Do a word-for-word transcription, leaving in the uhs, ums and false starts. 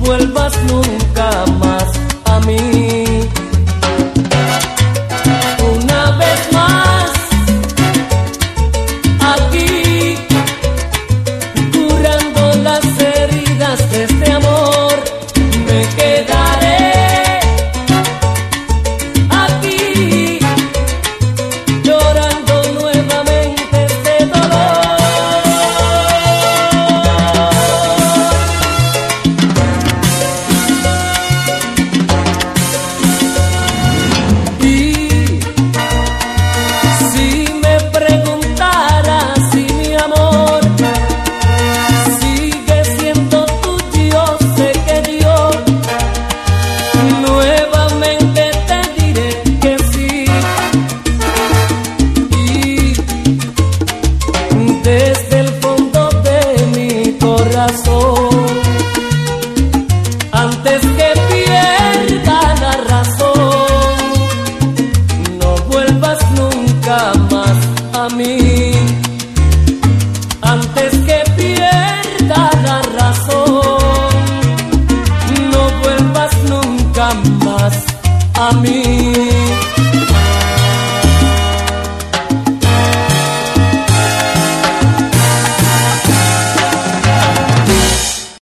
vuelvas nunca más a mí. Una vez más, aquí, curando las heridas de este amor, me quedaré aquí, llorando nuevamente este dolor. Y si me preguntaras si mi amor sigue siendo tuyo, yo sé que yo nuevamente te diré que sí. Y desde el fondo de mi corazón, antes que pierda la razón, no vuelvas nunca más a mí. Antes que pierda la razón, no vuelvas nunca más a mí.